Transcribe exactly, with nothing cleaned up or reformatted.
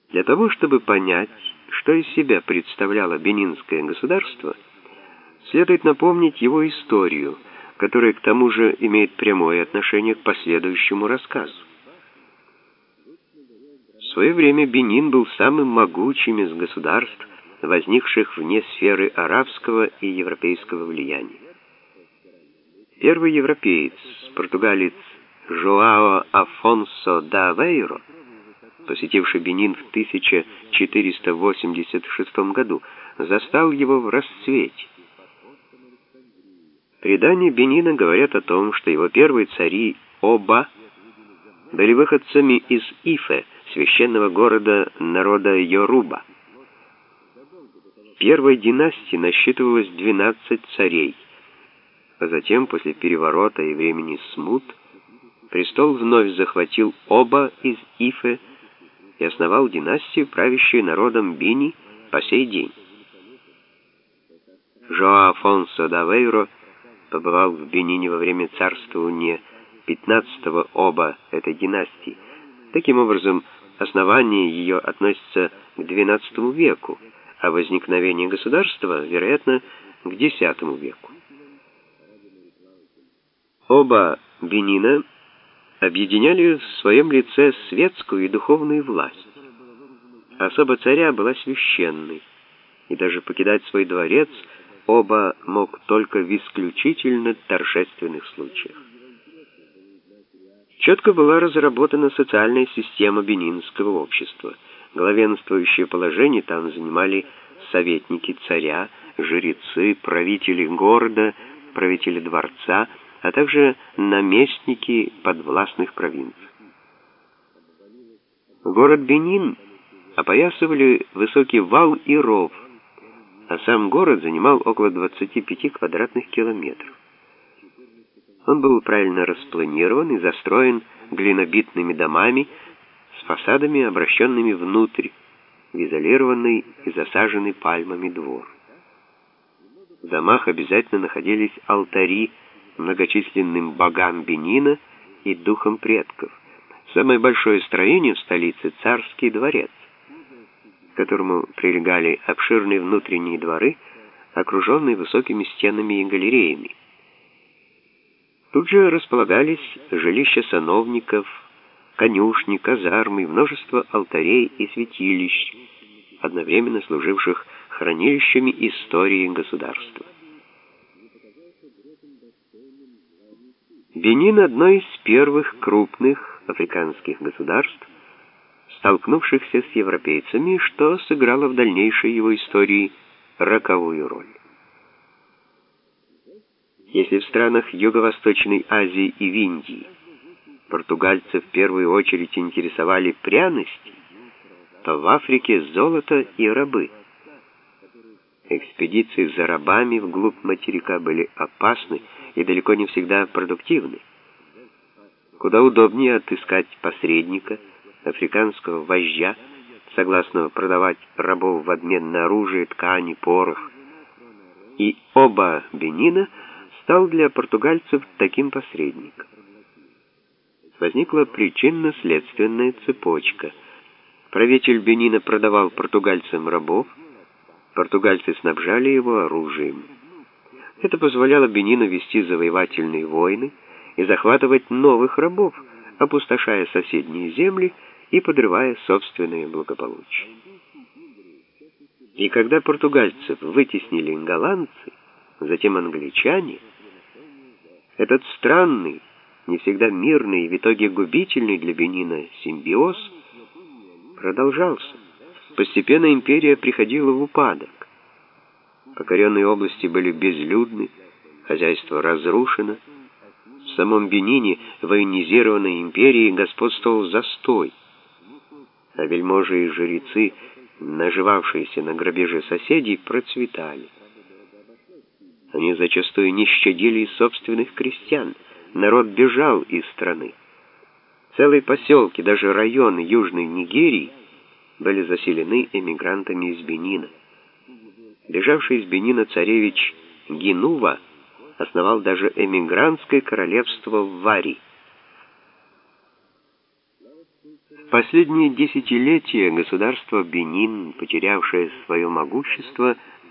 Для того, чтобы понять, что из себя представляло Бенинское государство, следует напомнить его историю, которая к тому же имеет прямое отношение к последующему рассказу. В свое время Бенин был самым могучим из государств, возникших вне сферы арабского и европейского влияния. Первый европеец, португалец Жоао Афонсо да Авейро, посетивший Бенин в тысяча четыреста восемьдесят шестом году, застал его в расцвете. Предания Бенина говорят о том, что его первые цари Оба были выходцами из Ифе, священного города народа Йоруба. В первой династии насчитывалось двенадцать царей, а затем, после переворота и времени смут, престол вновь захватил Оба из Ифе и основал династию, правящую народом Бини по сей день. Жоао Афонсо да Авейро побывал в Бенине во время царствования пятнадцатого Оба этой династии. Таким образом, основание ее относится к двенадцатому веку, а возникновение государства, вероятно, к десятому веку. Оба Бенина объединяли в своем лице светскую и духовную власть. Особа царя была священной, и даже покидать свой дворец Оба мог только в исключительно торжественных случаях. Четко была разработана социальная система бенинского общества. Главенствующее положение там занимали советники царя, жрецы, правители города, правители дворца, а также наместники подвластных провинций. Город Бенин опоясывали высокий вал и ров, а сам город занимал около двадцати пяти квадратных километров. Он был правильно распланирован и застроен глинобитными домами с фасадами, обращенными внутрь, в изолированный и засаженный пальмами двор. В домах обязательно находились алтари многочисленным богам Бенина и духам предков. Самое большое строение в столице — царский дворец, к которому прилегали обширные внутренние дворы, окруженные высокими стенами и галереями. Тут же располагались жилища сановников, конюшни, казармы, множество алтарей и святилищ, одновременно служивших хранилищами истории государства. Бенин — одно из первых крупных африканских государств, столкнувшихся с европейцами, что сыграло в дальнейшей его истории роковую роль. Если в странах Юго-Восточной Азии и в Индии португальцев в первую очередь интересовали пряности, то в Африке золото и рабы. Экспедиции за рабами вглубь материка были опасны и далеко не всегда продуктивны. Куда удобнее отыскать посредника, африканского вождя, согласного продавать рабов в обмен на оружие, ткани, порох. И Оба Бенина стал для португальцев таким посредником. Возникла причинно-следственная цепочка. Правитель Бенина продавал португальцам рабов, португальцы снабжали его оружием. Это позволяло Бенину вести завоевательные войны и захватывать новых рабов, опустошая соседние земли и подрывая собственное благополучие. И когда португальцев вытеснили голландцы, затем англичане, этот странный, не всегда мирный и в итоге губительный для Бенина симбиоз продолжался. Постепенно империя приходила в упадок. Покоренные области были безлюдны, хозяйство разрушено. В самом Бенине, военизированной империи, господствовал застой. А вельможи и жрецы, наживавшиеся на грабеже соседей, процветали. Они зачастую не щадили и собственных крестьян. Народ бежал из страны. Целые поселки, даже районы Южной Нигерии были заселены эмигрантами из Бенина. Бежавший из Бенина царевич Гинува основал даже эмигрантское королевство в Вари. В Последние десятилетия государство Бенин, потерявшее свое могущество,